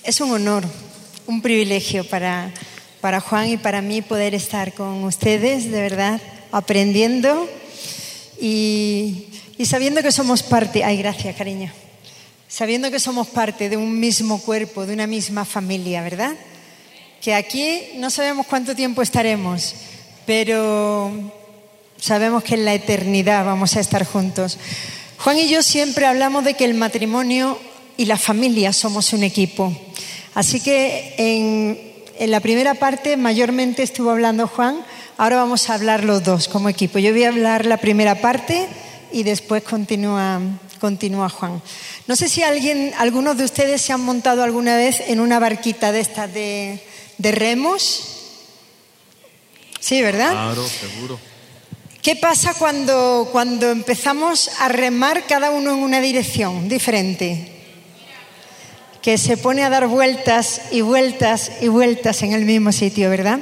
Es un honor, un privilegio para Juan y para mí poder estar con ustedes, de verdad, aprendiendo y sabiendo que somos parte. Ay, gracias, cariño. Sabiendo que somos parte de un mismo cuerpo, de una misma familia, ¿verdad? Que aquí no sabemos cuánto tiempo estaremos, pero sabemos que en la eternidad vamos a estar juntos. Juan y yo siempre hablamos de que el matrimonio y la familia somos un equipo. Así que en la primera parte mayormente estuvo hablando Juan, ahora vamos a hablar los dos como equipo. Yo voy a hablar la primera parte y después continúa Juan. No sé si algunos de ustedes se han montado alguna vez en una barquita de estas de remos. Sí, ¿verdad? Claro, seguro. ¿Qué pasa cuando empezamos a remar cada uno en una dirección diferente? Que se pone a dar vueltas y vueltas y vueltas en el mismo sitio, ¿verdad?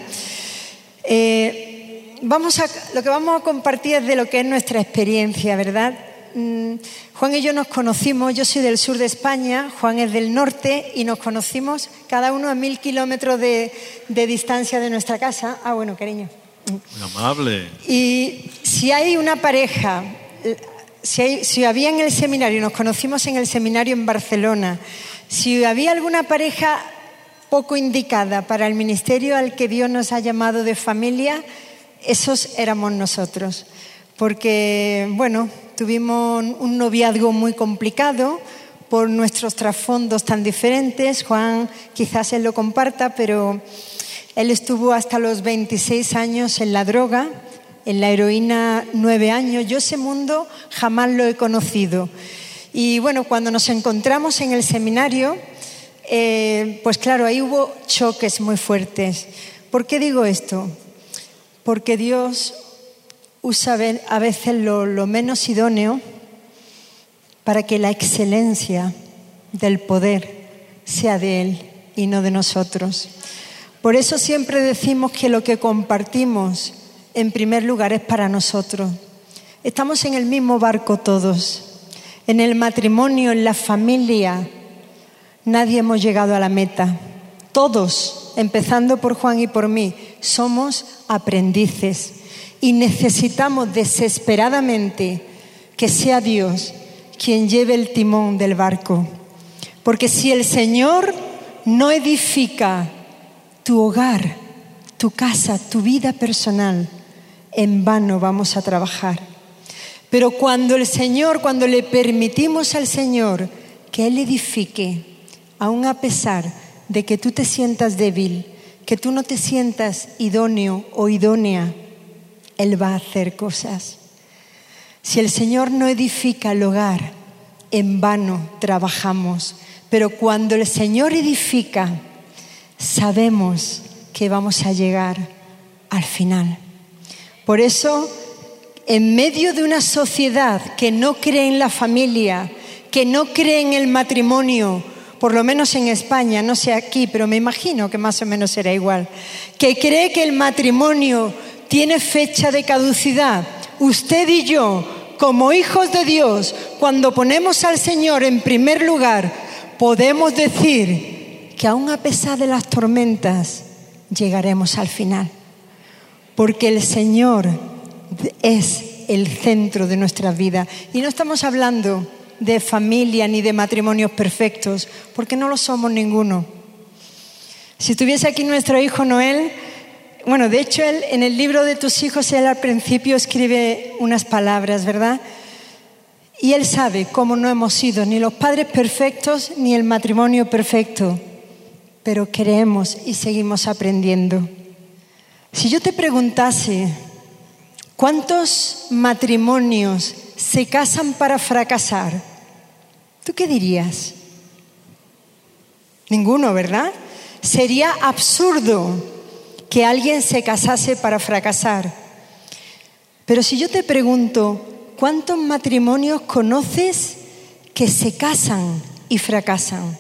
Lo que vamos a compartir es de lo que es nuestra experiencia, ¿verdad? Juan y yo nos conocimos, yo soy del sur de España, Juan es del norte, y nos conocimos cada uno a 1000 kilómetros de distancia de nuestra casa. Ah, bueno, cariño. Muy amable. Y si hay una pareja, si había en el seminario, nos conocimos en el seminario en Barcelona, si había alguna pareja poco indicada para el ministerio al que Dios nos ha llamado de familia, esos éramos nosotros. Porque, bueno, tuvimos un noviazgo muy complicado por nuestros trasfondos tan diferentes. Juan quizás él lo comparta, pero él estuvo hasta los 26 años en la droga, en la heroína 9 años. Yo ese mundo jamás lo he conocido. Y bueno, cuando nos encontramos en el seminario, pues claro, ahí hubo choques muy fuertes. ¿Por qué digo esto? Porque Dios usa a veces lo menos idóneo para que la excelencia del poder sea de Él y no de nosotros. Por eso siempre decimos que lo que compartimos en primer lugar es para nosotros. Estamos en el mismo barco todos. En el matrimonio, en la familia, nadie hemos llegado a la meta. Todos, empezando por Juan y por mí, somos aprendices y necesitamos desesperadamente que sea Dios quien lleve el timón del barco. Porque si el Señor no edifica tu hogar, tu casa, tu vida personal, en vano vamos a trabajar. Pero cuando le permitimos al Señor que Él edifique, aun a pesar de que tú te sientas débil, que tú no te sientas idóneo o idónea, Él va a hacer cosas. Si el Señor no edifica el hogar, en vano trabajamos. Pero cuando el Señor edifica, sabemos que vamos a llegar al final. Por eso, en medio de una sociedad que no cree en la familia, que no cree en el matrimonio, por lo menos en España, no sé aquí, pero me imagino que más o menos será igual, que cree que el matrimonio tiene fecha de caducidad, usted y yo, como hijos de Dios, cuando ponemos al Señor en primer lugar, podemos decir que aun a pesar de las tormentas, llegaremos al final. Porque el Señor es el centro de nuestra vida. Y no estamos hablando de familia ni de matrimonios perfectos, porque no lo somos ninguno. Si estuviese aquí nuestro hijo Noel, bueno, de hecho él en el libro de tus hijos, él al principio escribe unas palabras, ¿verdad? Y él sabe cómo no hemos sido ni los padres perfectos ni el matrimonio perfecto, pero creemos y seguimos aprendiendo. Si yo te preguntase, ¿cuántos matrimonios se casan para fracasar? ¿Tú qué dirías? Ninguno, ¿verdad? Sería absurdo que alguien se casase para fracasar. Pero si yo te pregunto, ¿cuántos matrimonios conoces que se casan y fracasan?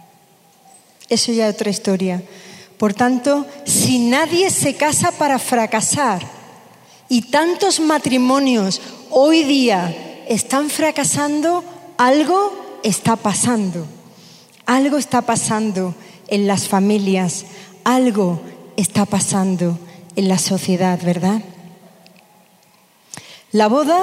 Eso ya es otra historia. Por tanto, si nadie se casa para fracasar y tantos matrimonios hoy día están fracasando, algo está pasando. Algo está pasando en las familias. Algo está pasando en la sociedad, ¿verdad? La boda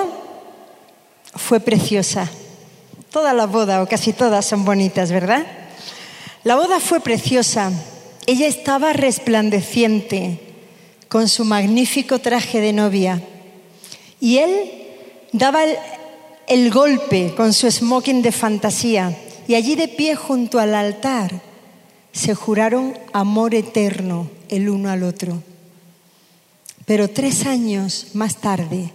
fue preciosa. Todas las bodas, o casi todas, son bonitas, ¿verdad? La boda fue preciosa. Ella estaba resplandeciente con su magnífico traje de novia. Y él daba el golpe con su smoking de fantasía. Y allí de pie junto al altar se juraron amor eterno el uno al otro. Pero 3 años más tarde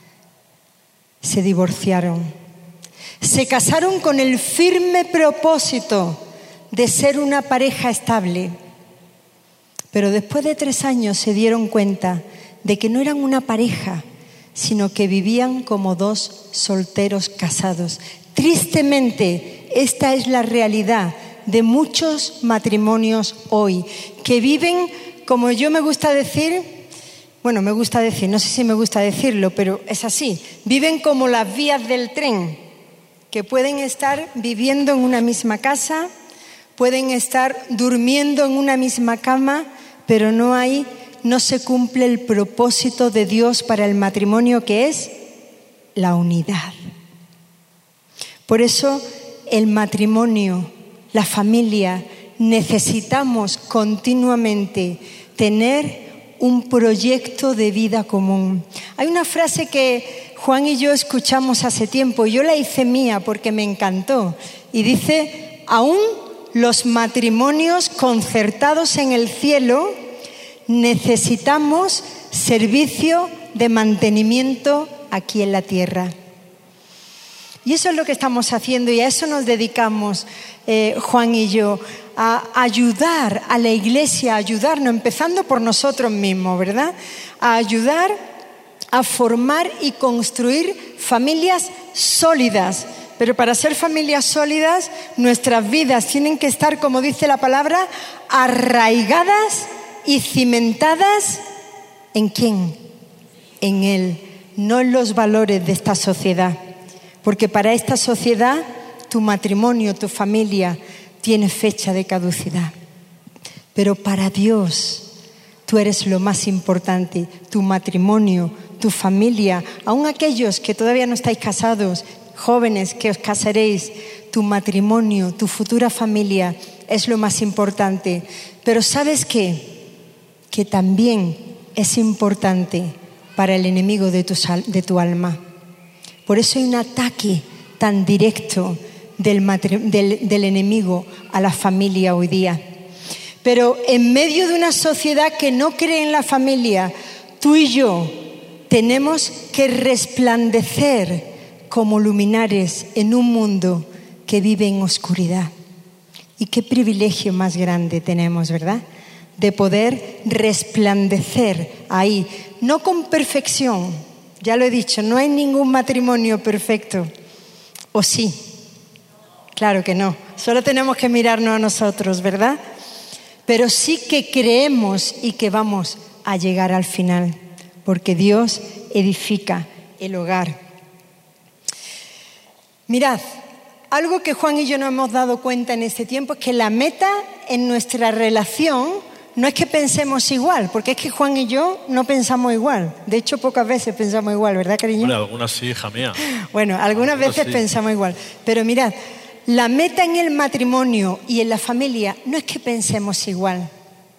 se divorciaron. Se casaron con el firme propósito de ser una pareja estable. Pero después de 3 años se dieron cuenta de que no eran una pareja, sino que vivían como 2 solteros casados. Tristemente, esta es la realidad de muchos matrimonios hoy, que viven, como yo me gusta decir, no sé si me gusta decirlo, pero es así, viven como las vías del tren, que pueden estar viviendo en una misma casa, pueden estar durmiendo en una misma cama, pero no se cumple el propósito de Dios para el matrimonio, que es la unidad. Por eso el matrimonio, la familia, necesitamos continuamente tener un proyecto de vida común. Hay una frase que Juan y yo escuchamos hace tiempo, y yo la hice mía porque me encantó, y dice: aún los matrimonios concertados en el cielo necesitamos servicio de mantenimiento aquí en la tierra. Y eso es lo que estamos haciendo, y a eso nos dedicamos, Juan y yo, a ayudar a la iglesia, a ayudarnos, empezando por nosotros mismos, ¿verdad? A ayudar a formar y construir familias sólidas. Pero para ser familias sólidas, nuestras vidas tienen que estar, como dice la palabra, arraigadas y cimentadas ¿en quién? En Él, no en los valores de esta sociedad. Porque para esta sociedad, tu matrimonio, tu familia, tiene fecha de caducidad. Pero para Dios, tú eres lo más importante. Tu matrimonio, tu familia, aún aquellos que todavía no estáis casados, jóvenes que os casaréis, tu matrimonio, tu futura familia es lo más importante. Pero ¿sabes qué? Que también es importante para el enemigo de tu alma. Por eso hay un ataque tan directo del enemigo a la familia hoy día. Pero en medio de una sociedad que no cree en la familia, tú y yo tenemos que resplandecer como luminares en un mundo que vive en oscuridad. Y qué privilegio más grande tenemos, ¿verdad? De poder resplandecer ahí, no con perfección. Ya lo he dicho, no hay ningún matrimonio perfecto. ¿O sí? Claro que no. Solo tenemos que mirarnos a nosotros, ¿verdad? Pero sí que creemos y que vamos a llegar al final, porque Dios edifica el hogar. Mirad, algo que Juan y yo nos hemos dado cuenta en este tiempo es que la meta en nuestra relación no es que pensemos igual, porque es que Juan y yo no pensamos igual. De hecho, pocas veces pensamos igual, ¿verdad, cariño? Bueno, algunas sí, hija mía. Bueno, algunas veces sí pensamos igual. Pero mirad, la meta en el matrimonio y en la familia no es que pensemos igual.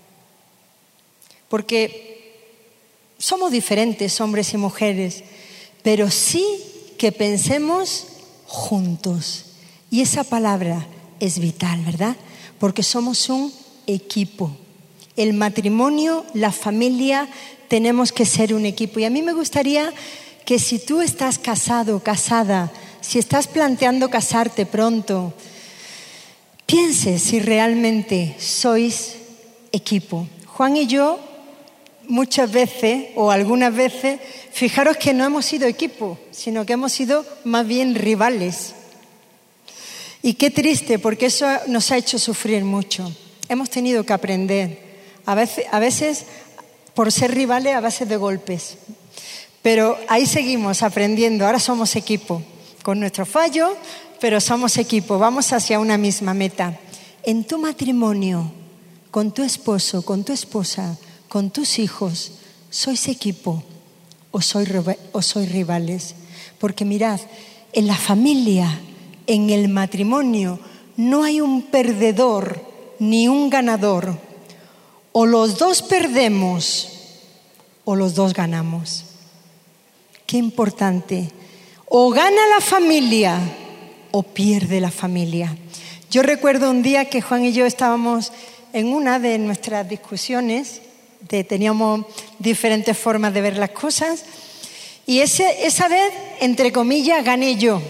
Porque somos diferentes, hombres y mujeres, pero sí que pensemos juntos. Y esa palabra es vital, ¿verdad? Porque somos un equipo. El matrimonio, la familia, tenemos que ser un equipo. Y a mí me gustaría que si tú estás casado o casada, si estás planteando casarte pronto, pienses si realmente sois equipo. Juan y yo, muchas veces o algunas veces, fijaros que no hemos sido equipo, sino que hemos sido más bien rivales. Y qué triste, porque eso nos ha hecho sufrir mucho. Hemos tenido que aprender. A veces por ser rivales, a base de golpes. Pero ahí seguimos aprendiendo. Ahora somos equipo. Con nuestros fallos, pero somos equipo. Vamos hacia una misma meta. En tu matrimonio, con tu esposo, con tu esposa, con tus hijos, ¿sois equipo o sois rivales? Porque mirad, en la familia, en el matrimonio, no hay un perdedor ni un ganador. O los dos perdemos o los dos ganamos. Qué importante. O gana la familia o pierde la familia. Yo recuerdo un día que Juan y yo estábamos en una de nuestras discusiones, teníamos diferentes formas de ver las cosas, y esa vez, entre comillas, gané yo.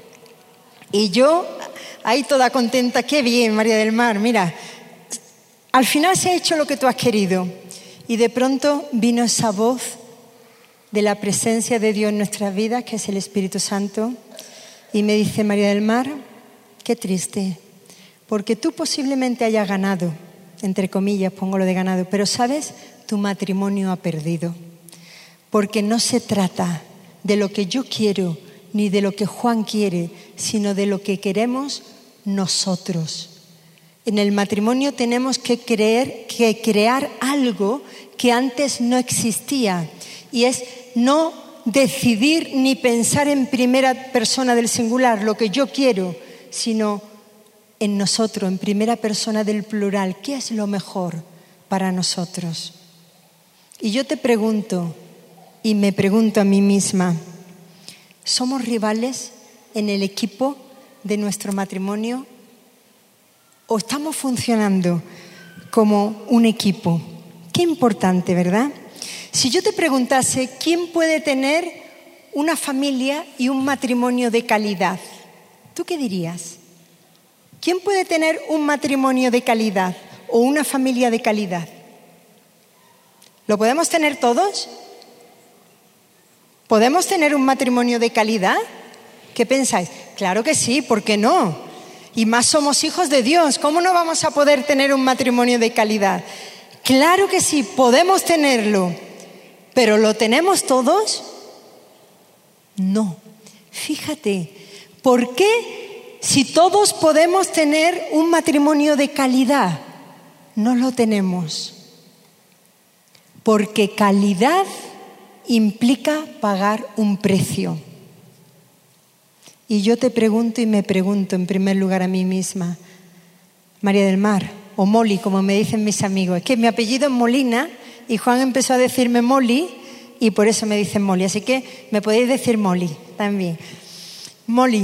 Y yo, ahí toda contenta, qué bien, María del Mar, mira, al final se ha hecho lo que tú has querido. Y de pronto vino esa voz de la presencia de Dios en nuestras vidas, que es el Espíritu Santo, y me dice: María del Mar, qué triste, porque tú posiblemente hayas ganado, entre comillas pongo lo de ganado, pero sabes, tu matrimonio ha perdido, porque no se trata de lo que yo quiero ni de lo que Juan quiere, sino de lo que queremos nosotros. En el matrimonio tenemos que crear algo que antes no existía, y es no decidir ni pensar en primera persona del singular, lo que yo quiero, sino en nosotros, en primera persona del plural, ¿qué es lo mejor para nosotros? Y yo te pregunto, y me pregunto a mí misma, ¿somos rivales en el equipo de nuestro matrimonio? ¿O estamos funcionando como un equipo? Qué importante, ¿verdad? Si yo te preguntase, ¿quién puede tener una familia y un matrimonio de calidad? ¿Tú qué dirías? ¿Quién puede tener un matrimonio de calidad o una familia de calidad? ¿Lo podemos tener todos? ¿Podemos tener un matrimonio de calidad? ¿Qué pensáis? Claro que sí, ¿por qué no? Y más somos hijos de Dios, ¿cómo no vamos a poder tener un matrimonio de calidad? Claro que sí, podemos tenerlo, pero ¿lo tenemos todos? No. Fíjate, ¿por qué si todos podemos tener un matrimonio de calidad, no lo tenemos? Porque calidad implica pagar un precio. Y yo te pregunto y me pregunto en primer lugar a mí misma, María del Mar, o Molly, como me dicen mis amigos, es que mi apellido es Molina y Juan empezó a decirme Molly y por eso me dicen Molly, así que me podéis decir Molly también. Molly,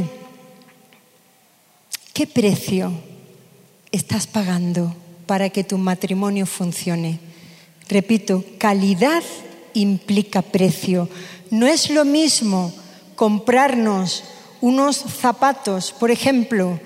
¿qué precio estás pagando para que tu matrimonio funcione? Repito, calidad implica precio. No es lo mismo comprarnos unos zapatos, por ejemplo,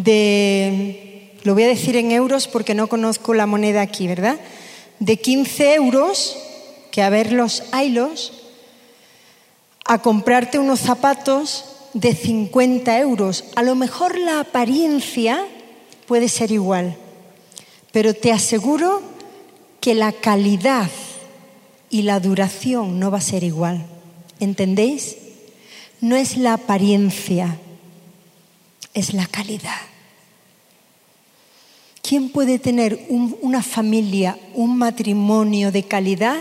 lo voy a decir en euros porque no conozco la moneda aquí, ¿verdad? De 15 euros, que a ver los haylos, a comprarte unos zapatos de 50 euros. A lo mejor la apariencia puede ser igual, pero te aseguro que la calidad y la duración no va a ser igual. ¿Entendéis? No es la apariencia, es la calidad. ¿Quién puede tener una familia, un matrimonio de calidad?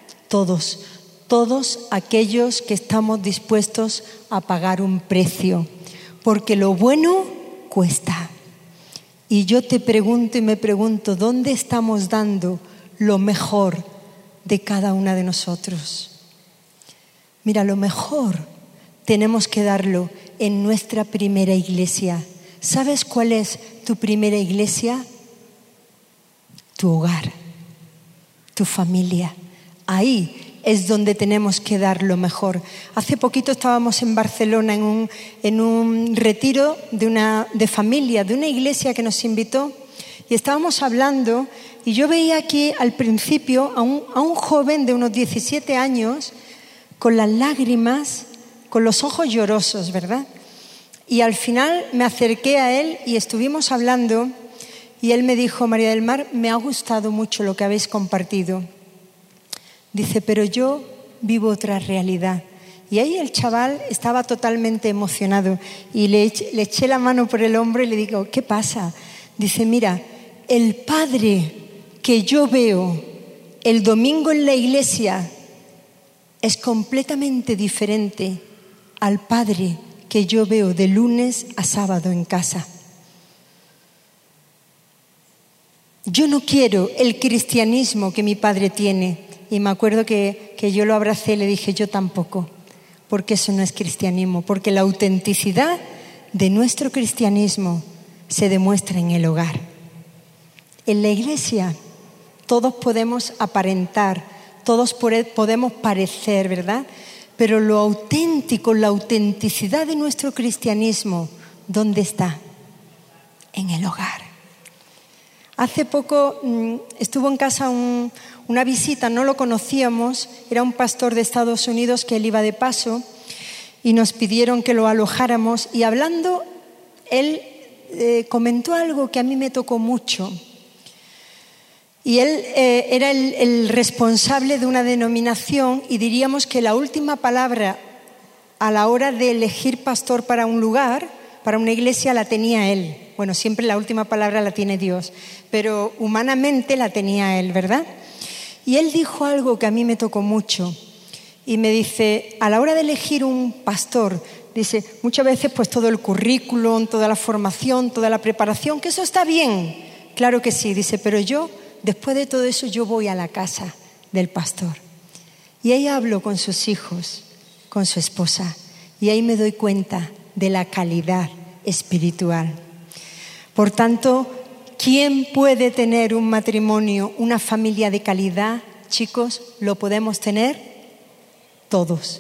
Todos aquellos que estamos dispuestos a pagar un precio, porque lo bueno cuesta. Y yo te pregunto y me pregunto, ¿dónde estamos dando lo mejor de cada una de nosotros? Mira, lo mejor tenemos que darlo en nuestra primera iglesia. ¿Sabes cuál es tu primera iglesia? Tu hogar, tu familia. Ahí es donde tenemos que dar lo mejor. Hace poquito estábamos en Barcelona en un retiro de familia, de una iglesia que nos invitó, y estábamos hablando y yo veía aquí al principio a un joven de unos 17 años con las lágrimas, con los ojos llorosos, ¿verdad? Y al final me acerqué a él y estuvimos hablando y él me dijo, María del Mar, me ha gustado mucho lo que habéis compartido. Dice, pero yo vivo otra realidad. Y ahí el chaval estaba totalmente emocionado y le eché la mano por el hombro y le digo, ¿qué pasa? Dice, mira, el padre que yo veo el domingo en la iglesia es completamente diferente al padre que yo veo de lunes a sábado en casa. Yo no quiero el cristianismo que mi padre tiene. Y me acuerdo que yo lo abracé y le dije, yo tampoco, porque eso no es cristianismo, porque la autenticidad de nuestro cristianismo se demuestra en el hogar. En la iglesia todos podemos aparentar, todos podemos parecer, ¿verdad? Pero lo auténtico, la autenticidad de nuestro cristianismo, ¿dónde está? En el hogar. Hace poco estuvo en casa una visita, no lo conocíamos, era un pastor de Estados Unidos que él iba de paso y nos pidieron que lo alojáramos y hablando, él comentó algo que a mí me tocó mucho. Y él era el responsable de una denominación y diríamos que la última palabra a la hora de elegir pastor para un lugar, para una iglesia, la tenía él. Bueno, siempre la última palabra la tiene Dios, pero humanamente la tenía él, ¿verdad? Y él dijo algo que a mí me tocó mucho y me dice, a la hora de elegir un pastor, dice, muchas veces pues todo el currículum, toda la formación, toda la preparación, que eso está bien, claro que sí, dice, pero yo, después de todo eso, yo voy a la casa del pastor y ahí hablo con sus hijos, con su esposa y ahí me doy cuenta de la calidad espiritual. Por tanto, ¿quién puede tener un matrimonio, una familia de calidad? Chicos, ¿lo podemos tener? Todos.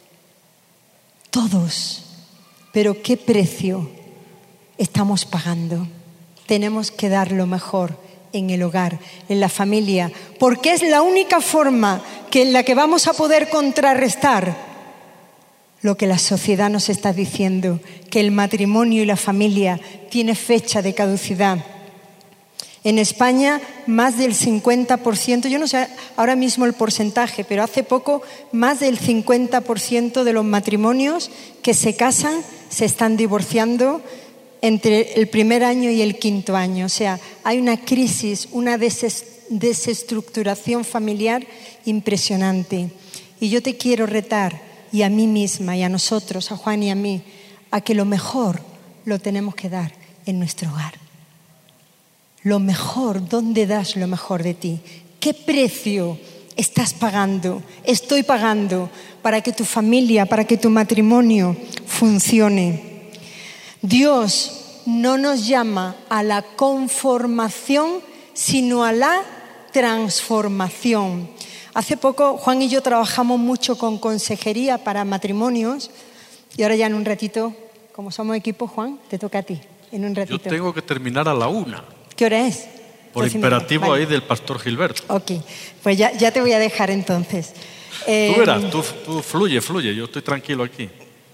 Todos. Pero ¿qué precio estamos pagando? Tenemos que dar lo mejor en el hogar, en la familia, porque es la única forma en la que vamos a poder contrarrestar lo que la sociedad nos está diciendo, que el matrimonio y la familia tiene fecha de caducidad. En España, más del 50%, yo no sé ahora mismo el porcentaje, pero hace poco más del 50% de los matrimonios que se casan se están divorciando entre el primer año y el quinto año. O sea, hay una crisis, una desestructuración familiar impresionante. Y yo te quiero retar, y a mí misma, y a nosotros, a Juan y a mí, a que lo mejor lo tenemos que dar en nuestro hogar. Lo mejor, ¿dónde das lo mejor de ti? ¿Qué precio estás pagando, estoy pagando para que tu familia, para que tu matrimonio funcione? Dios no nos llama a la conformación, sino a la transformación. Hace poco Juan y yo trabajamos mucho con consejería para matrimonios y ahora ya en un ratito, como somos equipo, Juan, te toca a ti, en un ratito. Yo tengo que terminar a la 1. ¿Qué hora es? Por imperativo vale. Ahí del pastor Gilberto. Ok, pues ya te voy a dejar entonces. Tú verás, tú fluye, yo estoy tranquilo aquí.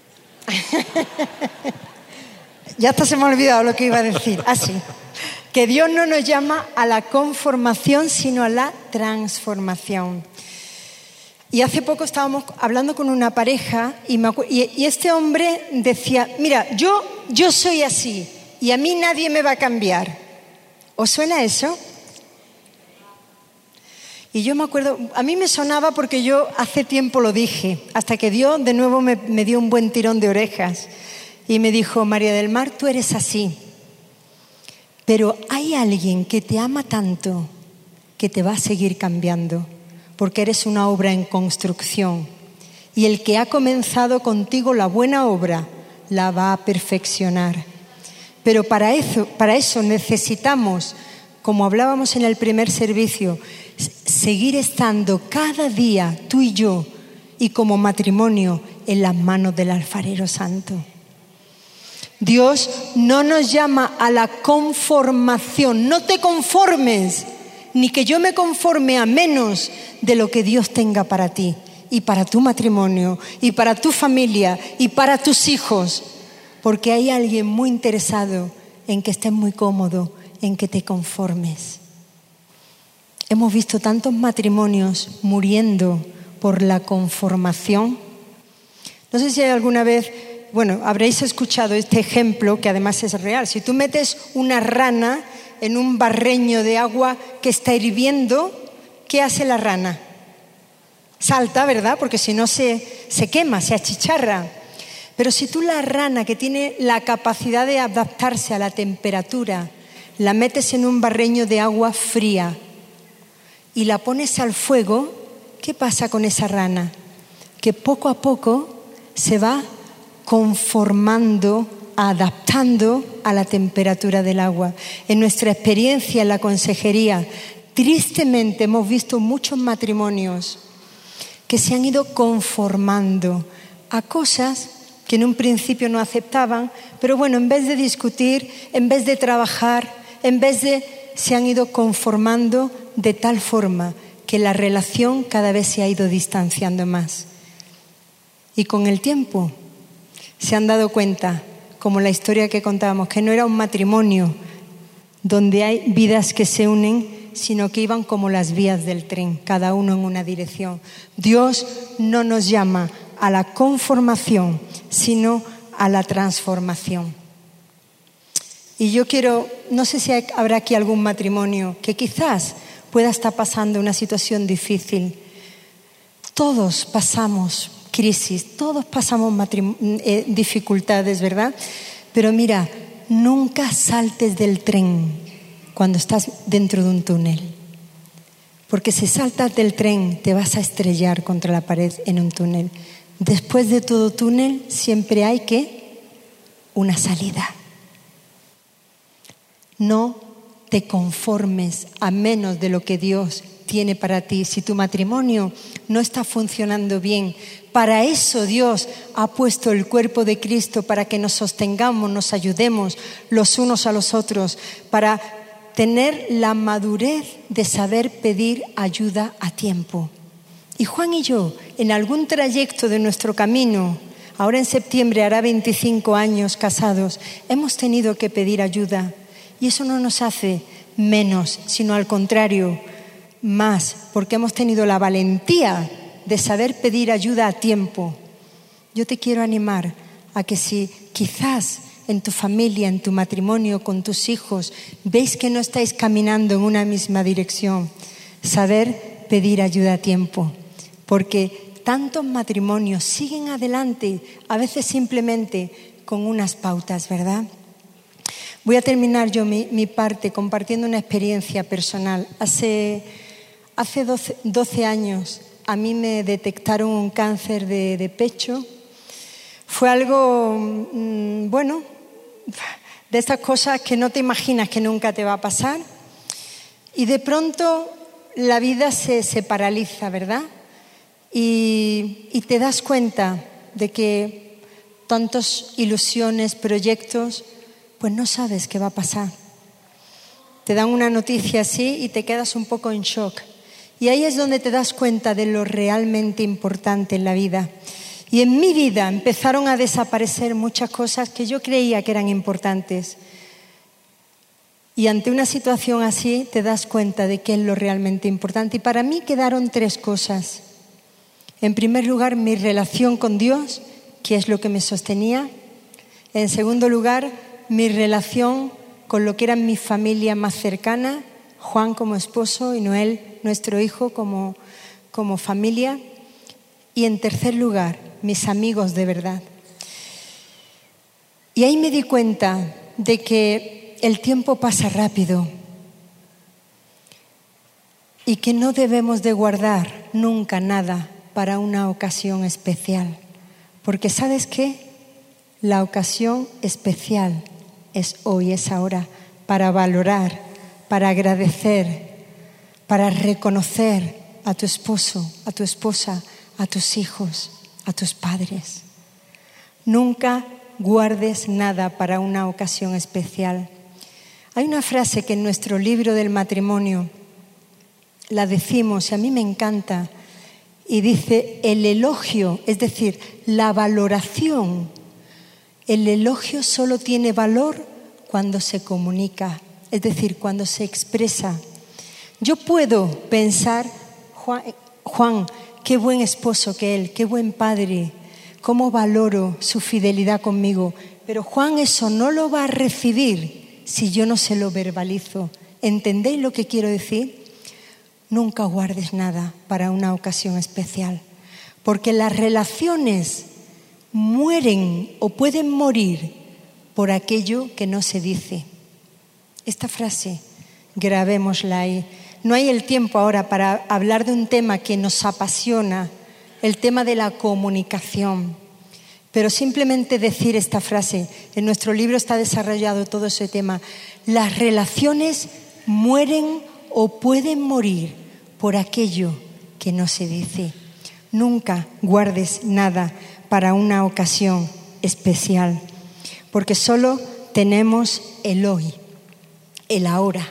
Ya hasta se me ha olvidado lo que iba a decir. Así, que Dios no nos llama a la conformación, sino a la transformación. Y hace poco estábamos hablando con una pareja y este hombre decía, mira, yo soy así y a mí nadie me va a cambiar. ¿Os suena eso? Y yo me acuerdo, a mí me sonaba porque yo hace tiempo lo dije, hasta que Dios de nuevo me dio un buen tirón de orejas y me dijo, María del Mar, tú eres así, pero hay alguien que te ama tanto que te va a seguir cambiando, porque eres una obra en construcción y el que ha comenzado contigo la buena obra la va a perfeccionar. Pero para eso necesitamos, como hablábamos en el primer servicio, seguir estando cada día tú y yo y como matrimonio en las manos del alfarero santo. Dios no nos llama a la conformación, no te conformes, ni que yo me conforme a menos de lo que Dios tenga para ti y para tu matrimonio y para tu familia y para tus hijos, porque hay alguien muy interesado en que estés muy cómodo, en que te conformes. Hemos visto tantos matrimonios muriendo por la conformación. No sé si hay alguna vez, bueno, habréis escuchado este ejemplo que además es real. Si tú metes una rana en un barreño de agua que está hirviendo, ¿qué hace la rana? Salta, ¿verdad? Porque si no se quema, se achicharra. Pero si tú la rana, que tiene la capacidad de adaptarse a la temperatura, la metes en un barreño de agua fría y la pones al fuego, ¿qué pasa con esa rana? Que poco a poco se va conformando, adaptando a la temperatura del agua. En nuestra experiencia en la consejería, tristemente hemos visto muchos matrimonios que se han ido conformando a cosas que en un principio no aceptaban, pero bueno, en vez de discutir, en vez de trabajar, se han ido conformando de tal forma que la relación cada vez se ha ido distanciando más. Y con el tiempo se han dado cuenta, como la historia que contábamos, que no era un matrimonio donde hay vidas que se unen, sino que iban como las vías del tren, cada uno en una dirección. Dios no nos llama a la conformación, sino a la transformación. Y yo quiero, no sé si habrá aquí algún matrimonio que quizás pueda estar pasando una situación difícil. Todos pasamos crisis, todos pasamos dificultades, ¿verdad? Pero mira, nunca saltes del tren cuando estás dentro de un túnel. Porque si saltas del tren te vas a estrellar contra la pared en un túnel. Después de todo túnel siempre hay una salida. No te conformes a menos de lo que Dios tiene para ti. Si tu matrimonio no está funcionando bien, para eso Dios ha puesto el cuerpo de Cristo, para que nos sostengamos, nos ayudemos los unos a los otros, para tener la madurez de saber pedir ayuda a tiempo. Y Juan y yo, en algún trayecto de nuestro camino, ahora en septiembre hará 25 años casados, hemos tenido que pedir ayuda. Y eso no nos hace menos, sino al contrario, más, porque hemos tenido la valentía de saber pedir ayuda a tiempo. Yo te quiero animar a que si quizás en tu familia, en tu matrimonio, con tus hijos, veis que no estáis caminando en una misma dirección, saber pedir ayuda a tiempo. Porque tantos matrimonios siguen adelante, a veces simplemente con unas pautas, ¿verdad? Voy a terminar yo mi parte compartiendo una experiencia personal. Hace 12 años a mí me detectaron un cáncer de pecho. Fue algo, bueno, de estas cosas que no te imaginas que nunca te va a pasar. Y de pronto la vida se paraliza, ¿verdad? Y te das cuenta de que tantas ilusiones, proyectos, pues no sabes qué va a pasar. Te dan una noticia así y te quedas un poco en shock. Y ahí es donde te das cuenta de lo realmente importante en la vida. Y en mi vida empezaron a desaparecer muchas cosas que yo creía que eran importantes. Y ante una situación así te das cuenta de qué es lo realmente importante. Y para mí quedaron 3 cosas. En primer lugar, mi relación con Dios, que es lo que me sostenía. En segundo lugar, mi relación con lo que era mi familia más cercana, Juan como esposo y Noel, nuestro hijo, como familia. Y en tercer lugar, mis amigos de verdad. Y ahí me di cuenta de que el tiempo pasa rápido y que no debemos de guardar nunca nada para una ocasión especial. Porque ¿sabes qué? La ocasión especial es hoy, es ahora, para valorar, para agradecer, para reconocer a tu esposo, a tu esposa, a tus hijos, a tus padres. Nunca guardes nada para una ocasión especial. Hay una frase que en nuestro libro del matrimonio la decimos, y a mí me encanta, y dice: el elogio, es decir, la valoración, el elogio solo tiene valor cuando se comunica, es decir, cuando se expresa. Yo puedo pensar, Juan, qué buen esposo que él, qué buen padre, cómo valoro su fidelidad conmigo. Pero Juan eso no lo va a recibir si yo no se lo verbalizo. ¿Entendéis lo que quiero decir? Nunca guardes nada para una ocasión especial, porque las relaciones mueren o pueden morir por aquello que no se dice. Esta frase, grabémosla ahí. No hay el tiempo ahora para hablar de un tema que nos apasiona, el tema de la comunicación. Pero simplemente decir esta frase, en nuestro libro está desarrollado todo ese tema. Las relaciones mueren o pueden morir por aquello que no se dice. Nunca guardes nada para una ocasión especial, porque solo tenemos el hoy, el ahora.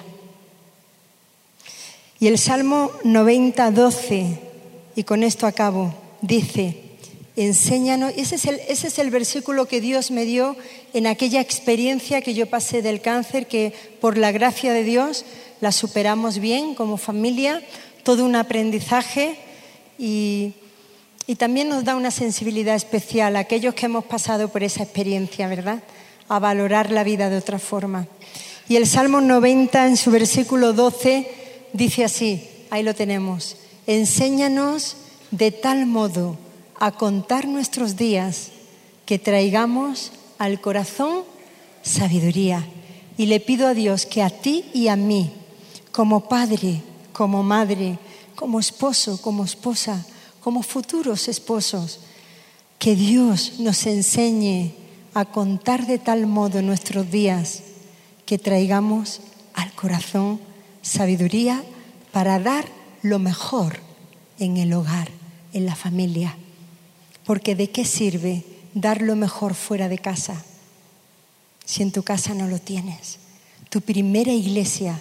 Y el Salmo 90, 12, y con esto acabo, dice, enséñanos, ese es el versículo que Dios me dio en aquella experiencia que yo pasé del cáncer, que por la gracia de Dios la superamos bien como familia, todo un aprendizaje y también nos da una sensibilidad especial a aquellos que hemos pasado por esa experiencia, ¿verdad? A valorar la vida de otra forma. Y el Salmo 90 en su versículo 12 dice así, ahí lo tenemos, enséñanos de tal modo a contar nuestros días que traigamos al corazón sabiduría. Y le pido a Dios que a ti y a mí, como padre, como madre, como esposo, como esposa, como futuros esposos, que Dios nos enseñe a contar de tal modo nuestros días que traigamos al corazón sabiduría para dar lo mejor en el hogar, en la familia. Porque ¿de qué sirve dar lo mejor fuera de casa si en tu casa no lo tienes? Tu primera iglesia,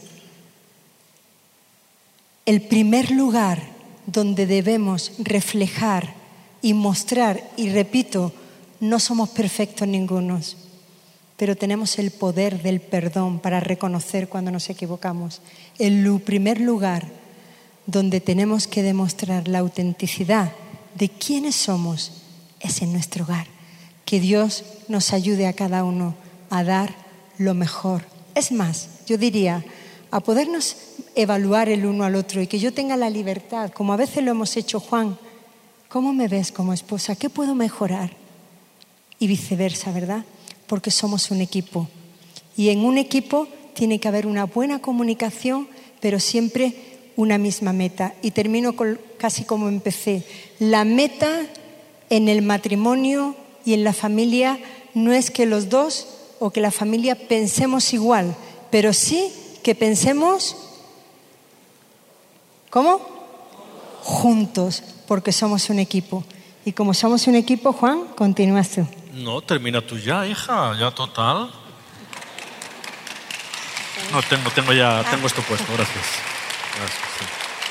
el primer lugar donde debemos reflejar y mostrar, y repito, no somos perfectos ningunos, pero tenemos el poder del perdón para reconocer cuando nos equivocamos. El primer lugar donde tenemos que demostrar la autenticidad de quiénes somos es en nuestro hogar. Que Dios nos ayude a cada uno a dar lo mejor. Es más, yo diría, a podernos evaluar el uno al otro y que yo tenga la libertad, como a veces lo hemos hecho, Juan, ¿cómo me ves como esposa? ¿Qué puedo mejorar? Y viceversa, ¿verdad? Porque somos un equipo. Y en un equipo tiene que haber una buena comunicación, pero siempre una misma meta. Y termino casi como empecé. La meta en el matrimonio y en la familia no es que los dos o que la familia pensemos igual, pero sí que pensemos, ¿cómo? Juntos, porque somos un equipo. Y como somos un equipo, Juan, continúas tú. No, termina tú ya, hija, ya total. No, tengo esto puesto, gracias. Sí.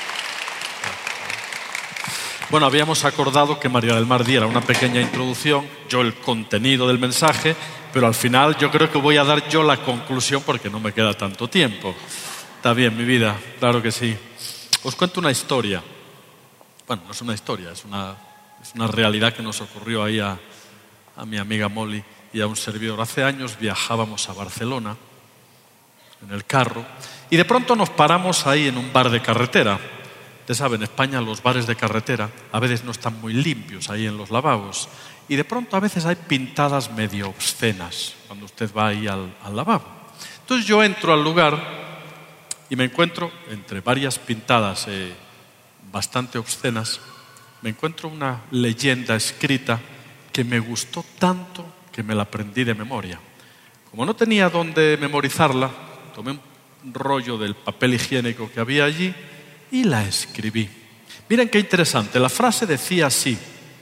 Bueno, habíamos acordado que María del Mar diera una pequeña introducción, yo el contenido del mensaje, pero al final yo creo que voy a dar yo la conclusión porque no me queda tanto tiempo. Está bien, mi vida, claro que sí. Os cuento una historia. Bueno, no es una historia, es una realidad que nos ocurrió ahí a mi amiga Molly y a un servidor. Hace años viajábamos a Barcelona en el carro y de pronto nos paramos ahí en un bar de carretera. Usted sabe, en España los bares de carretera a veces no están muy limpios ahí en los lavabos y de pronto a veces hay pintadas medio obscenas cuando usted va ahí al lavabo. Entonces yo entro al lugar y me encuentro, entre varias pintadas bastante obscenas, me encuentro una leyenda escrita que me gustó tanto que me la aprendí de memoria. Como no tenía dónde memorizarla, tomé un rollo del papel higiénico que había allí y la escribí. Miren qué interesante, la frase decía así: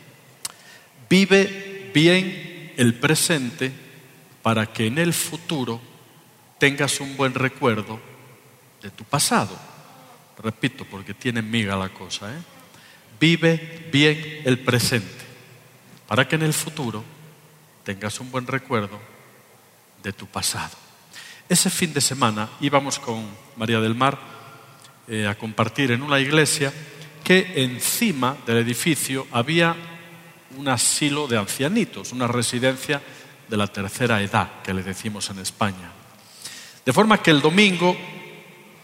vive bien el presente para que en el futuro tengas un buen recuerdo de tu pasado. Repito, porque tiene miga la cosa, Vive bien el presente para que en el futuro tengas un buen recuerdo de tu pasado. Ese fin de semana íbamos con María del Mar a compartir en una iglesia que encima del edificio había un asilo de ancianitos, una residencia de la tercera edad, que le decimos en España. De forma que el domingo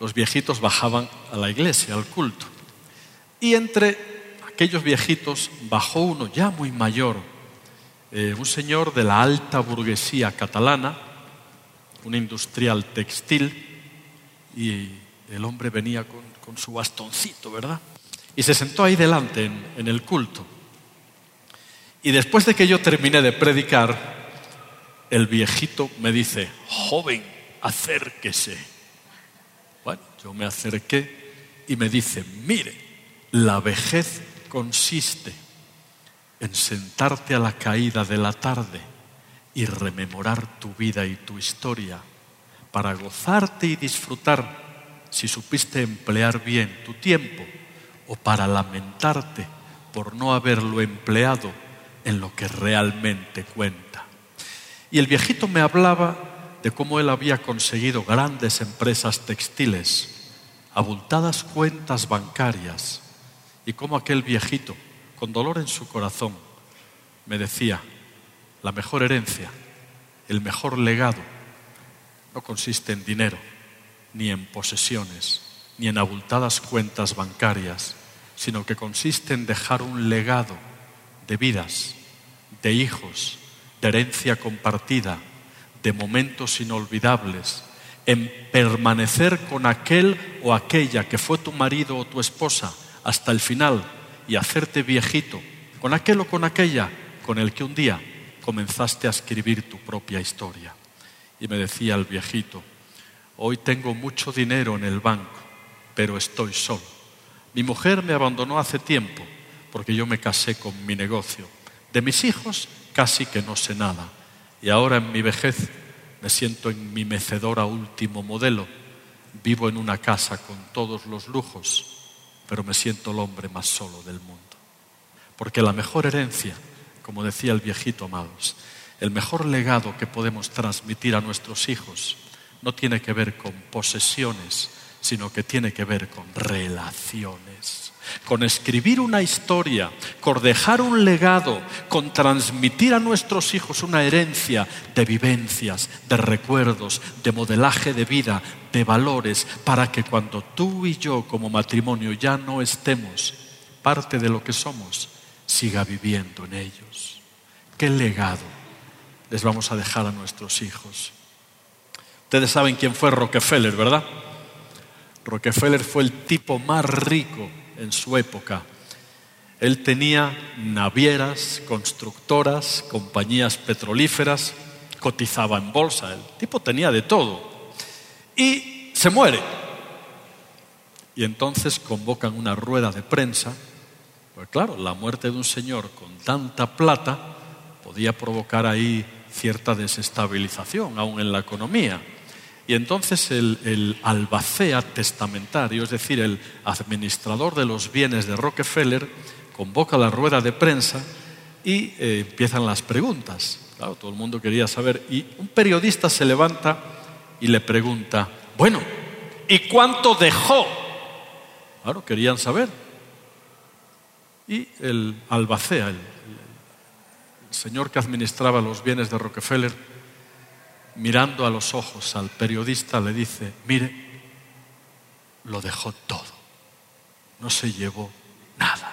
los viejitos bajaban a la iglesia, al culto. Y entre aquellos viejitos bajó uno ya muy mayor, un señor de la alta burguesía catalana, un industrial textil, y el hombre venía con su bastoncito, ¿verdad? Y se sentó ahí delante en el culto. Y después de que yo terminé de predicar, el viejito me dice: joven, acérquese. Bueno, yo me acerqué y me dice: mire, la vejez consiste en sentarte a la caída de la tarde y rememorar tu vida y tu historia para gozarte y disfrutar si supiste emplear bien tu tiempo, o para lamentarte por no haberlo empleado en lo que realmente cuenta. Y el viejito me hablaba de cómo él había conseguido grandes empresas textiles, abultadas cuentas bancarias, y cómo aquel viejito, con dolor en su corazón, me decía: la mejor herencia, el mejor legado, no consiste en dinero, ni en posesiones, ni en abultadas cuentas bancarias, sino que consiste en dejar un legado de vidas, de hijos, de herencia compartida, de momentos inolvidables, en permanecer con aquel o aquella que fue tu marido o tu esposa hasta el final y hacerte viejito con aquel o con aquella con el que un día comenzaste a escribir tu propia historia. Y me decía el viejito: hoy tengo mucho dinero en el banco, pero estoy solo. Mi mujer me abandonó hace tiempo porque yo me casé con mi negocio. De mis hijos casi que no sé nada. Y ahora en mi vejez me siento en mi mecedora último modelo. Vivo en una casa con todos los lujos, pero me siento el hombre más solo del mundo. Porque la mejor herencia, como decía el viejito, amados, el mejor legado que podemos transmitir a nuestros hijos no tiene que ver con posesiones, sino que tiene que ver con relaciones, con escribir una historia, con dejar un legado, con transmitir a nuestros hijos una herencia de vivencias, de recuerdos, de modelaje de vida, de valores, para que cuando tú y yo como matrimonio ya no estemos, parte de lo que somos siga viviendo en ellos. ¿Qué legado les vamos a dejar a nuestros hijos? Ustedes saben quién fue Rockefeller, ¿verdad? Rockefeller fue el tipo más rico en su época. Él tenía navieras, constructoras, compañías petrolíferas, cotizaba en bolsa, el tipo tenía de todo. Y se muere. Y entonces convocan una rueda de prensa. Pues claro, la muerte de un señor con tanta plata podía provocar ahí cierta desestabilización, aún en la economía. Y entonces el albacea testamentario, es decir, el administrador de los bienes de Rockefeller, convoca la rueda de prensa y empiezan las preguntas. Claro, todo el mundo quería saber. Y un periodista se levanta y le pregunta: bueno, ¿y cuánto dejó? Claro, querían saber. Y el albacea, el señor que administraba los bienes de Rockefeller, mirando a los ojos al periodista, le dice: mire, lo dejó todo, no se llevó nada.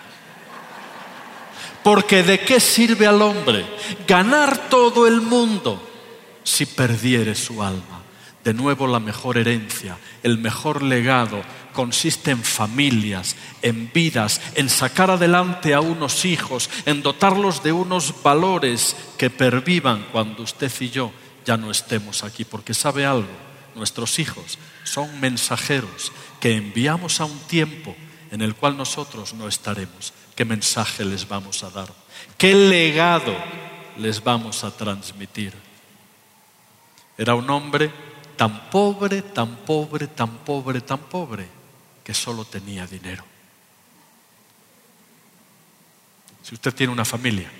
Porque ¿de qué sirve al hombre ganar todo el mundo si perdiere su alma? De nuevo, la mejor herencia, el mejor legado consiste en familias, en vidas, en sacar adelante a unos hijos, en dotarlos de unos valores que pervivan cuando usted y yo ya no estemos aquí. Porque ¿sabe algo? Nuestros hijos son mensajeros que enviamos a un tiempo en el cual nosotros no estaremos. ¿Qué mensaje les vamos a dar? ¿Qué legado les vamos a transmitir? Era un hombre tan pobre, tan pobre, tan pobre, tan pobre, que solo tenía dinero. Si usted tiene una familia,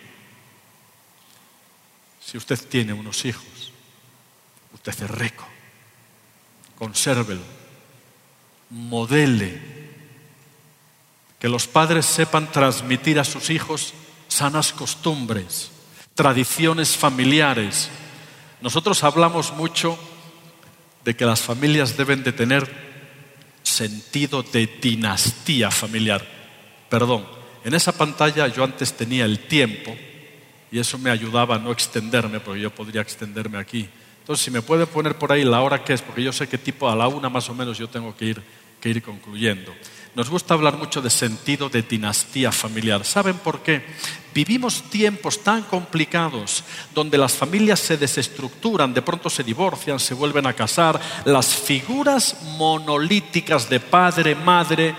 si usted tiene unos hijos, usted es rico, consérvelo, modele, que los padres sepan transmitir a sus hijos sanas costumbres, tradiciones familiares. Nosotros hablamos mucho de que las familias deben de tener sentido de dinastía familiar. Perdón, en esa pantalla yo antes tenía el tiempo y eso me ayudaba a no extenderme, porque yo podría extenderme aquí. Entonces, si me puede poner por ahí la hora que es, porque yo sé que tipo a la 1 más o menos yo tengo que ir concluyendo. Nos gusta hablar mucho de sentido de dinastía familiar. ¿Saben por qué? Vivimos tiempos tan complicados donde las familias se desestructuran, de pronto se divorcian, se vuelven a casar. Las figuras monolíticas de padre, madre,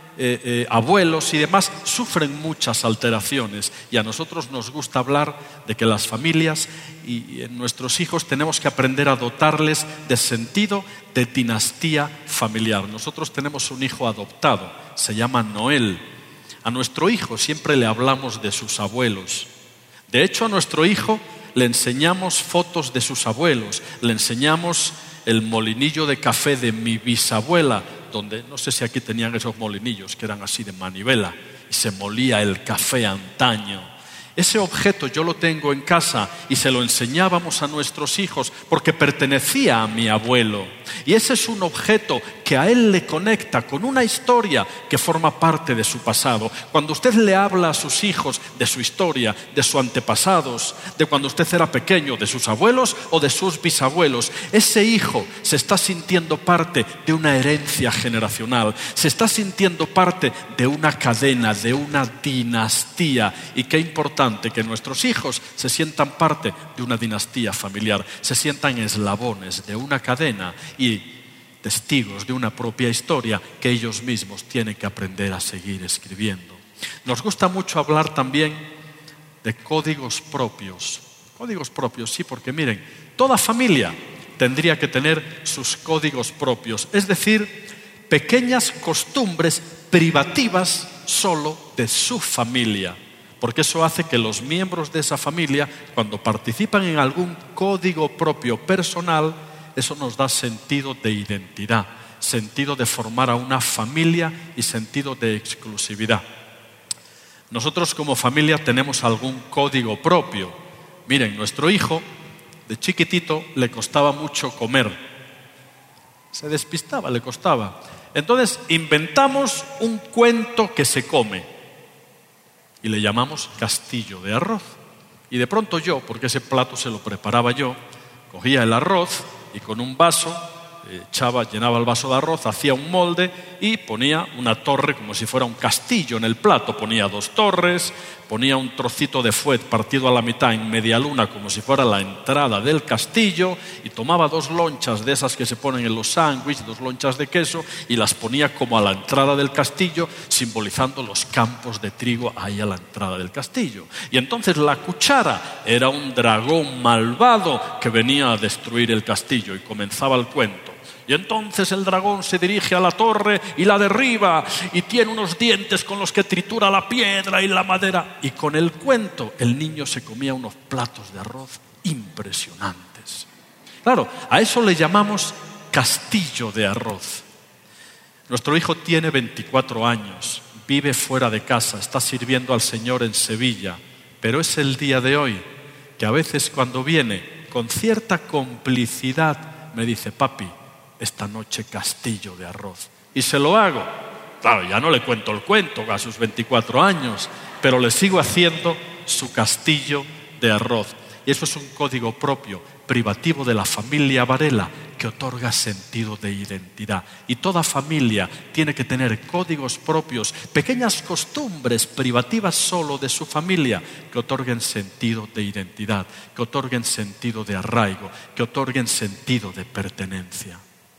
abuelos y demás sufren muchas alteraciones, y a nosotros nos gusta hablar de que las familias y nuestros hijos tenemos que aprender a dotarles de sentido de dinastía familiar. Nosotros tenemos un hijo adoptado, se llama Noel. A nuestro hijo siempre le hablamos de sus abuelos. De hecho, a nuestro hijo le enseñamos fotos de sus abuelos, le enseñamos el molinillo de café de mi bisabuela, donde no sé si aquí tenían esos molinillos que eran así de manivela y se molía el café antaño. Ese objeto yo lo tengo en casa y se lo enseñábamos a nuestros hijos porque pertenecía a mi abuelo. Y ese es un objeto que a él le conecta con una historia que forma parte de su pasado. Cuando usted le habla a sus hijos de su historia, de sus antepasados, de cuando usted era pequeño, de sus abuelos o de sus bisabuelos, ese hijo se está sintiendo parte de una herencia generacional, se está sintiendo parte de una cadena, de una dinastía. Y qué importante que nuestros hijos se sientan parte de una dinastía familiar, se sientan eslabones de una cadena y testigos de una propia historia que ellos mismos tienen que aprender a seguir escribiendo. Nos gusta mucho hablar también de códigos propios. Códigos propios, sí, porque miren, toda familia tendría que tener sus códigos propios, es decir, pequeñas costumbres privativas solo de su familia. Porque eso hace que los miembros de esa familia, cuando participan en algún código propio personal, eso nos da sentido de identidad, sentido de formar a una familia y sentido de exclusividad. Nosotros como familia tenemos algún código propio. Miren, nuestro hijo, de chiquitito, le costaba mucho comer. Se despistaba, le costaba. Entonces inventamos un cuento que se come. Y le llamamos castillo de arroz. Y de pronto yo, porque ese plato se lo preparaba yo, cogía el arroz y con un vaso, llenaba el vaso de arroz, hacía un molde y ponía una torre como si fuera un castillo en el plato. Ponía 2 torres, ponía un trocito de fuet partido a la mitad en media luna como si fuera la entrada del castillo, y tomaba 2 lonchas de esas que se ponen en los sándwiches, 2 lonchas de queso, y las ponía como a la entrada del castillo, simbolizando los campos de trigo ahí a la entrada del castillo. Y entonces la cuchara era un dragón malvado que venía a destruir el castillo, y comenzaba el cuento. Y entonces el dragón se dirige a la torre y la derriba, y tiene unos dientes con los que tritura la piedra y la madera. Y con el cuento el niño se comía unos platos de arroz impresionantes. Claro, a eso le llamamos castillo de arroz. Nuestro hijo tiene 24 años, vive fuera de casa, está sirviendo al Señor en Sevilla, pero es el día de hoy que a veces cuando viene con cierta complicidad me dice: papi, esta noche castillo de arroz. Y se lo hago. Claro, ya no le cuento el cuento a sus 24 años, pero le sigo haciendo su castillo de arroz. Y eso es un código propio, privativo de la familia Varela, que otorga sentido de identidad. Y toda familia tiene que tener códigos propios, pequeñas costumbres privativas solo de su familia, que otorguen sentido de identidad, que otorguen sentido de arraigo, que otorguen sentido de pertenencia.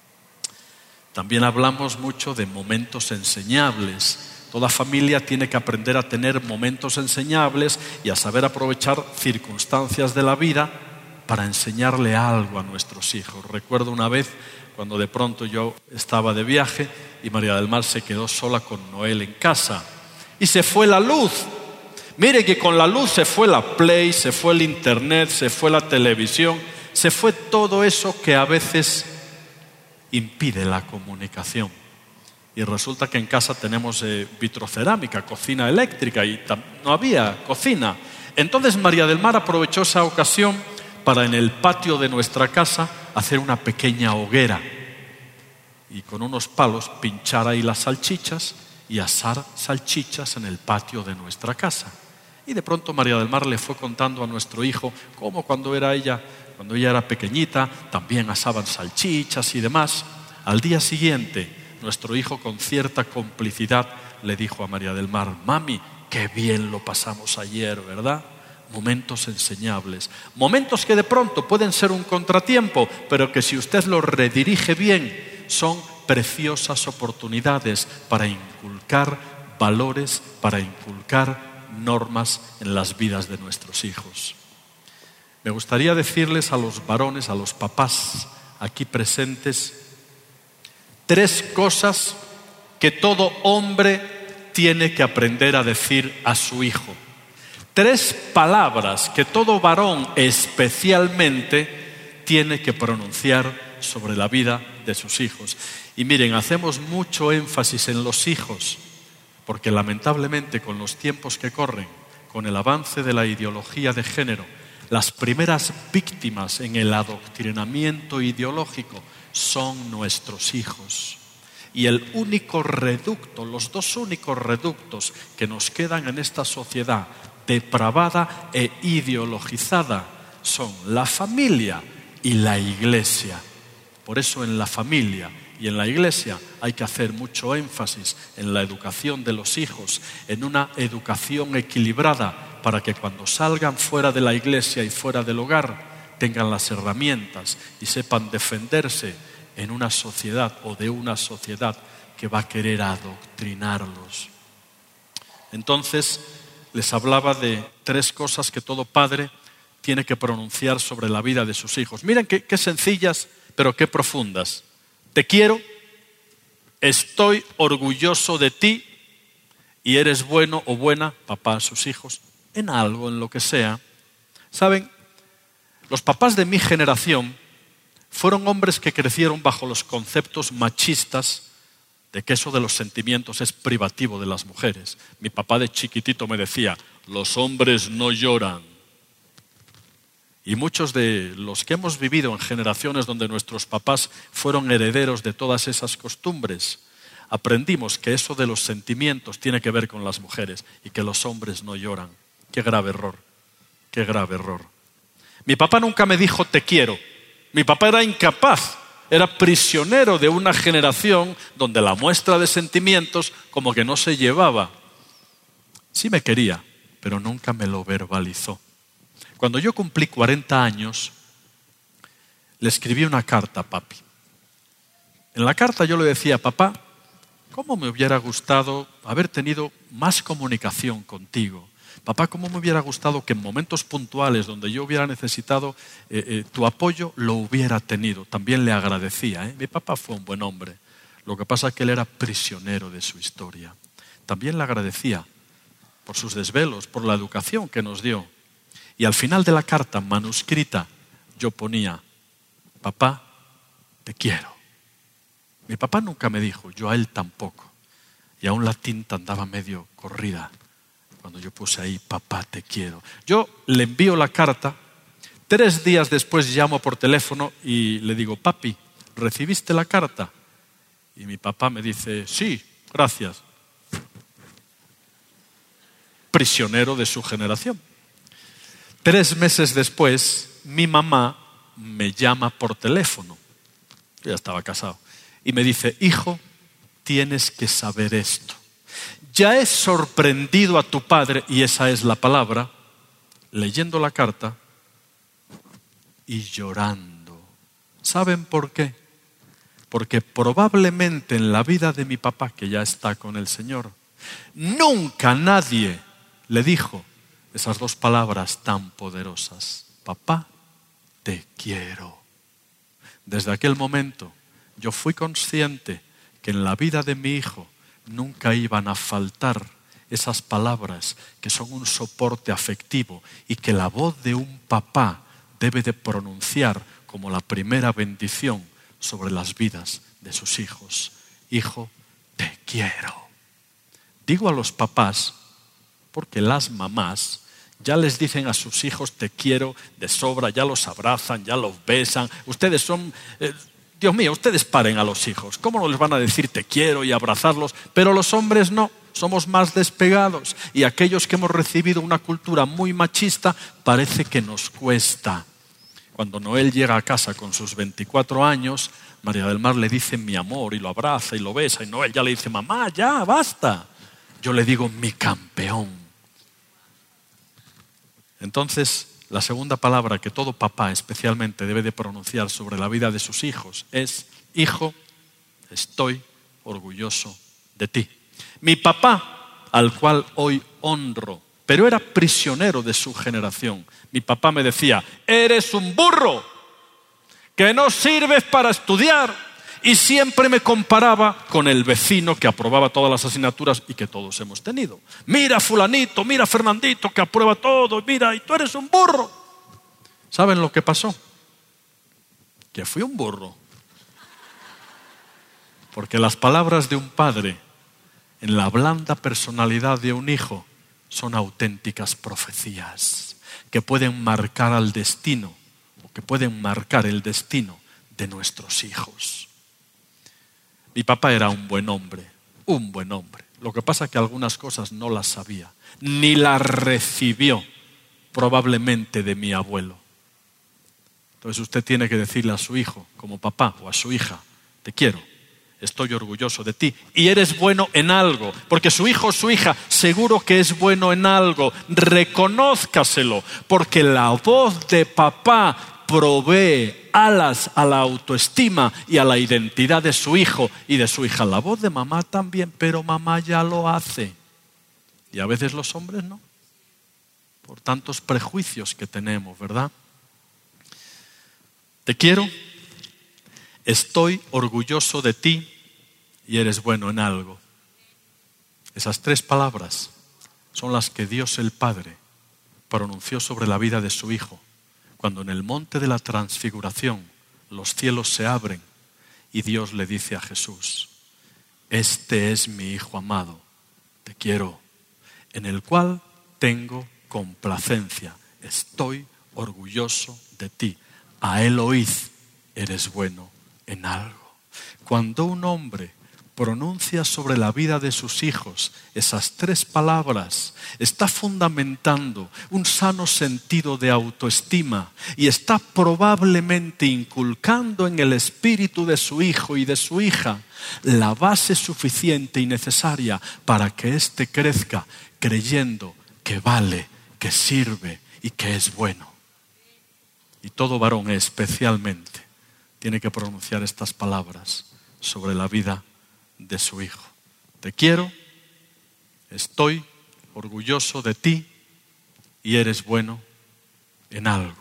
También hablamos mucho de momentos enseñables. Toda familia tiene que aprender a tener momentos enseñables y a saber aprovechar circunstancias de la vida para enseñarle algo a nuestros hijos. Recuerdo una vez cuando de pronto yo estaba de viaje y María del Mar se quedó sola con Noel en casa y se fue la luz. Mire que con la luz se fue la Play, se fue el internet, se fue la televisión, se fue todo eso que a veces impide la comunicación. Y resulta que en casa tenemos vitrocerámica, cocina eléctrica, y no había cocina. Entonces María del Mar aprovechó esa ocasión para en el patio de nuestra casa hacer una pequeña hoguera. y con unos palos pinchar ahí las salchichas y asar salchichas en el patio de nuestra casa. Y de pronto María del Mar le fue contando a nuestro hijo cómo cuando ella era pequeñita, también asaban salchichas y demás. Al día siguiente, nuestro hijo con cierta complicidad le dijo a María del Mar: mami, qué bien lo pasamos ayer, ¿verdad? Momentos enseñables, momentos que de pronto pueden ser un contratiempo, pero que si usted los redirige bien, son preciosas oportunidades para inculcar valores, para inculcar normas en las vidas de nuestros hijos. Me gustaría decirles a los varones, a los papás aquí presentes, 3 cosas que todo hombre tiene que aprender a decir a su hijo. 3 palabras que todo varón especialmente tiene que pronunciar sobre la vida de sus hijos. Y miren, hacemos mucho énfasis en los hijos, porque lamentablemente con los tiempos que corren, con el avance de la ideología de género, las primeras víctimas en el adoctrinamiento ideológico son nuestros hijos. Y el único reducto, los 2 únicos reductos que nos quedan en esta sociedad depravada e ideologizada son la familia y la iglesia. Por eso en la familia y en la iglesia hay que hacer mucho énfasis en la educación de los hijos, en una educación equilibrada para que cuando salgan fuera de la iglesia y fuera del hogar tengan las herramientas y sepan defenderse en una sociedad o de una sociedad que va a querer adoctrinarlos. Entonces, les hablaba de 3 cosas que todo padre tiene que pronunciar sobre la vida de sus hijos. Miren qué sencillas, pero qué profundas. Te quiero, estoy orgulloso de ti y eres bueno o buena, papá a sus hijos, en algo, en lo que sea. ¿Saben? Los papás de mi generación fueron hombres que crecieron bajo los conceptos machistas de que eso de los sentimientos es privativo de las mujeres. Mi papá de chiquitito me decía: los hombres no lloran. Y muchos de los que hemos vivido en generaciones donde nuestros papás fueron herederos de todas esas costumbres, aprendimos que eso de los sentimientos tiene que ver con las mujeres y que los hombres no lloran. Qué grave error, qué grave error. Mi papá nunca me dijo te quiero. Mi papá era incapaz. Era prisionero de una generación donde la muestra de sentimientos como que no se llevaba. Sí me quería, pero nunca me lo verbalizó. Cuando yo cumplí 40 años, le escribí una carta a papi. En la carta yo le decía: papá, ¿cómo me hubiera gustado haber tenido más comunicación contigo? Papá, ¿cómo me hubiera gustado que en momentos puntuales donde yo hubiera necesitado tu apoyo, lo hubiera tenido? También le agradecía. Mi papá fue un buen hombre. Lo que pasa es que él era prisionero de su historia. También le agradecía por sus desvelos, por la educación que nos dio. Y al final de la carta manuscrita yo ponía: papá, te quiero. Mi papá nunca me dijo, yo a él tampoco. Y aún la tinta andaba medio corrida cuando yo puse ahí: papá, te quiero. Yo le envío la carta, 3 días después llamo por teléfono y le digo: papi, ¿recibiste la carta? Y mi papá me dice: sí, gracias. Prisionero de su generación. 3 meses después, mi mamá me llama por teléfono. Yo ya estaba casado. Y me dice: hijo, tienes que saber esto. Ya he sorprendido a tu padre, y esa es la palabra, leyendo la carta y llorando. ¿Saben por qué? Porque probablemente en la vida de mi papá, que ya está con el Señor, nunca nadie le dijo esas 2 palabras tan poderosas: papá, te quiero. Desde aquel momento yo fui consciente que en la vida de mi hijo nunca iban a faltar esas palabras que son un soporte afectivo y que la voz de un papá debe de pronunciar como la primera bendición sobre las vidas de sus hijos. Hijo, te quiero. Digo a los papás porque las mamás ya les dicen a sus hijos te quiero de sobra, ya los abrazan, ya los besan. Ustedes son Dios mío, ustedes paren a los hijos. ¿Cómo no les van a decir te quiero y abrazarlos? Pero los hombres no. Somos más despegados. Y aquellos que hemos recibido una cultura muy machista, parece que nos cuesta. Cuando Noel llega a casa con sus 24 años, María del Mar le dice mi amor y lo abraza y lo besa. Y Noel ya le dice, mamá, ya, basta. Yo le digo mi campeón. Entonces, la segunda palabra que todo papá especialmente debe de pronunciar sobre la vida de sus hijos es, hijo, estoy orgulloso de ti. Mi papá, al cual hoy honro, pero era prisionero de su generación. Mi papá me decía, eres un burro, que no sirves para estudiar. Y siempre me comparaba con el vecino que aprobaba todas las asignaturas y que todos hemos tenido. Mira fulanito, mira Fernandito que aprueba todo, mira, y tú eres un burro. ¿Saben lo que pasó? Que fui un burro. Porque las palabras de un padre en la blanda personalidad de un hijo son auténticas profecías que pueden marcar al destino o que pueden marcar el destino de nuestros hijos. Mi papá era un buen hombre, un buen hombre. Lo que pasa es que algunas cosas no las sabía, ni las recibió probablemente de mi abuelo. Entonces usted tiene que decirle a su hijo, como papá, o a su hija, te quiero, estoy orgulloso de ti y eres bueno en algo, porque su hijo o su hija seguro que es bueno en algo, reconózcaselo, porque la voz de papá provee alas a la autoestima y a la identidad de su hijo y de su hija. La voz de mamá también, pero mamá ya lo hace. Y a veces los hombres no. Por tantos prejuicios que tenemos, ¿verdad? Te quiero, estoy orgulloso de ti y eres bueno en algo. Esas tres palabras son las que Dios el Padre pronunció sobre la vida de su hijo. Cuando en el monte de la transfiguración los cielos se abren y Dios le dice a Jesús, este es mi Hijo amado, te quiero, en el cual tengo complacencia, estoy orgulloso de ti. A él oíd, eres bueno en algo. Cuando un hombre pronuncia sobre la vida de sus hijos esas tres palabras, está fundamentando un sano sentido de autoestima y está probablemente inculcando en el espíritu de su hijo y de su hija la base suficiente y necesaria para que éste crezca creyendo que vale, que sirve y que es bueno. Y todo varón especialmente tiene que pronunciar estas palabras sobre la vida de su hijo. Te quiero, estoy orgulloso de ti y eres bueno en algo.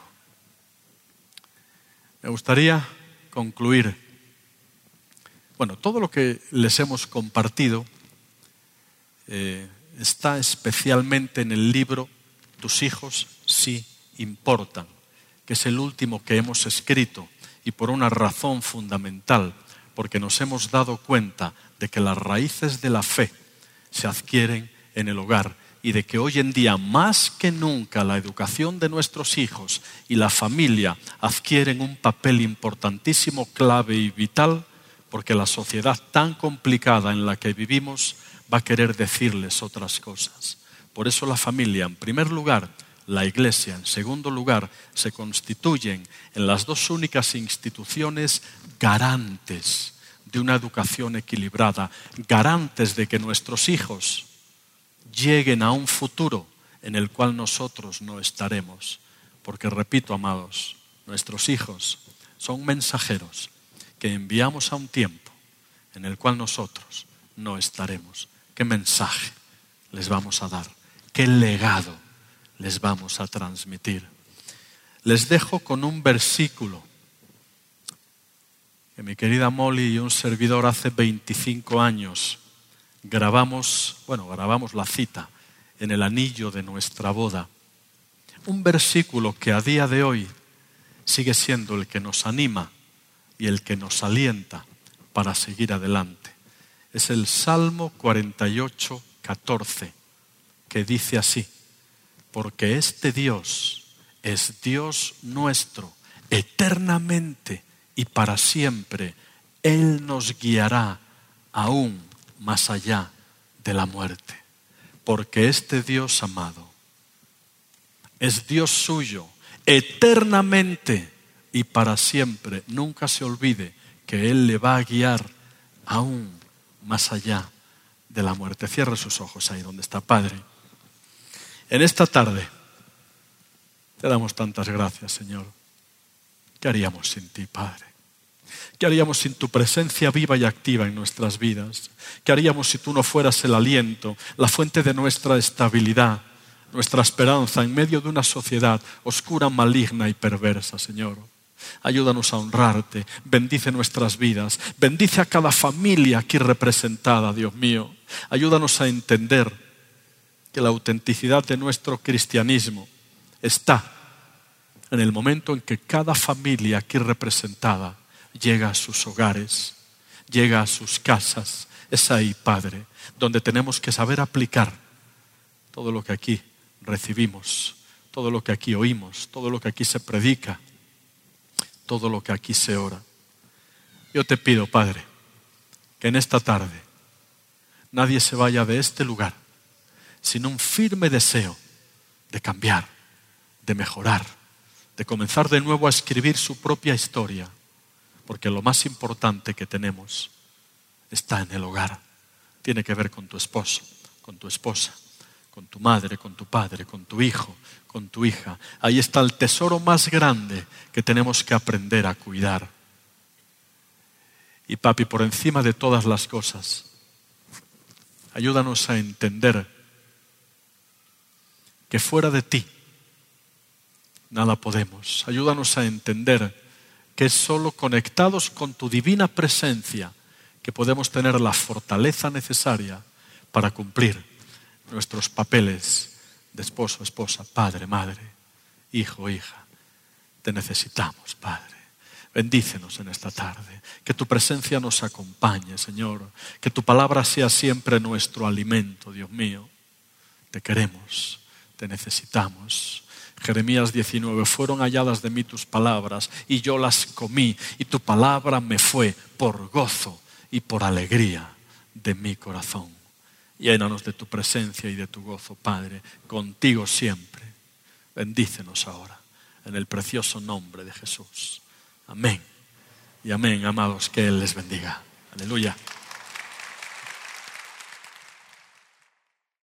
Me gustaría concluir. Bueno, todo lo que les hemos compartido está especialmente en el libro Tus hijos sí importan, que es el último que hemos escrito y por una razón fundamental, porque nos hemos dado cuenta de que las raíces de la fe se adquieren en el hogar y de que hoy en día más que nunca la educación de nuestros hijos y la familia adquieren un papel importantísimo, clave y vital, porque la sociedad tan complicada en la que vivimos va a querer decirles otras cosas. Por eso la familia, en primer lugar, la Iglesia, en segundo lugar, se constituyen en las dos únicas instituciones garantes de una educación equilibrada, garantes de que nuestros hijos lleguen a un futuro en el cual nosotros no estaremos. Porque, repito, amados, nuestros hijos son mensajeros que enviamos a un tiempo en el cual nosotros no estaremos. ¿Qué mensaje les vamos a dar? ¿Qué legado les vamos a transmitir? Les dejo con un versículo que mi querida Molly y un servidor hace 25 años grabamos la cita en el anillo de nuestra boda. Un versículo que a día de hoy sigue siendo el que nos anima y el que nos alienta para seguir adelante. Es el Salmo 48, 14, que dice así: porque este Dios es Dios nuestro eternamente y para siempre Él nos guiará aún más allá de la muerte. Porque este Dios amado es Dios suyo eternamente y para siempre. Nunca se olvide que Él le va a guiar aún más allá de la muerte. Cierre sus ojos ahí donde está, Padre. En esta tarde te damos tantas gracias, Señor. ¿Qué haríamos sin ti, Padre? ¿Qué haríamos sin tu presencia viva y activa en nuestras vidas? ¿Qué haríamos si tú no fueras el aliento, la fuente de nuestra estabilidad, nuestra esperanza en medio de una sociedad oscura, maligna y perversa, Señor? Ayúdanos a honrarte, bendice nuestras vidas, bendice a cada familia aquí representada, Dios mío. Ayúdanos a entender que la autenticidad de nuestro cristianismo está en el momento en que cada familia aquí representada llega a sus hogares, llega a sus casas. Es ahí, Padre, donde tenemos que saber aplicar todo lo que aquí recibimos, todo lo que aquí oímos, todo lo que aquí se predica, todo lo que aquí se ora. Yo te pido, Padre, que en esta tarde nadie se vaya de este lugar sin un firme deseo de cambiar, de mejorar, de comenzar de nuevo a escribir su propia historia, porque lo más importante que tenemos está en el hogar. Tiene que ver con tu esposo, con tu esposa, con tu madre, con tu padre, con tu hijo, con tu hija. Ahí está el tesoro más grande que tenemos que aprender a cuidar. Y papi, por encima de todas las cosas, ayúdanos a entender que fuera de ti nada podemos. Ayúdanos a entender que es solo conectados con tu divina presencia que podemos tener la fortaleza necesaria para cumplir nuestros papeles de esposo, esposa, padre, madre, hijo, hija. Te necesitamos, Padre. Bendícenos en esta tarde. Que tu presencia nos acompañe, Señor. Que tu palabra sea siempre nuestro alimento, Dios mío. Te queremos, te necesitamos. Jeremías 19, fueron halladas de mí tus palabras y yo las comí y tu palabra me fue por gozo y por alegría de mi corazón. Llénanos de tu presencia y de tu gozo, Padre, contigo siempre. Bendícenos ahora, en el precioso nombre de Jesús. Amén y amén, amados, que Él les bendiga. Aleluya.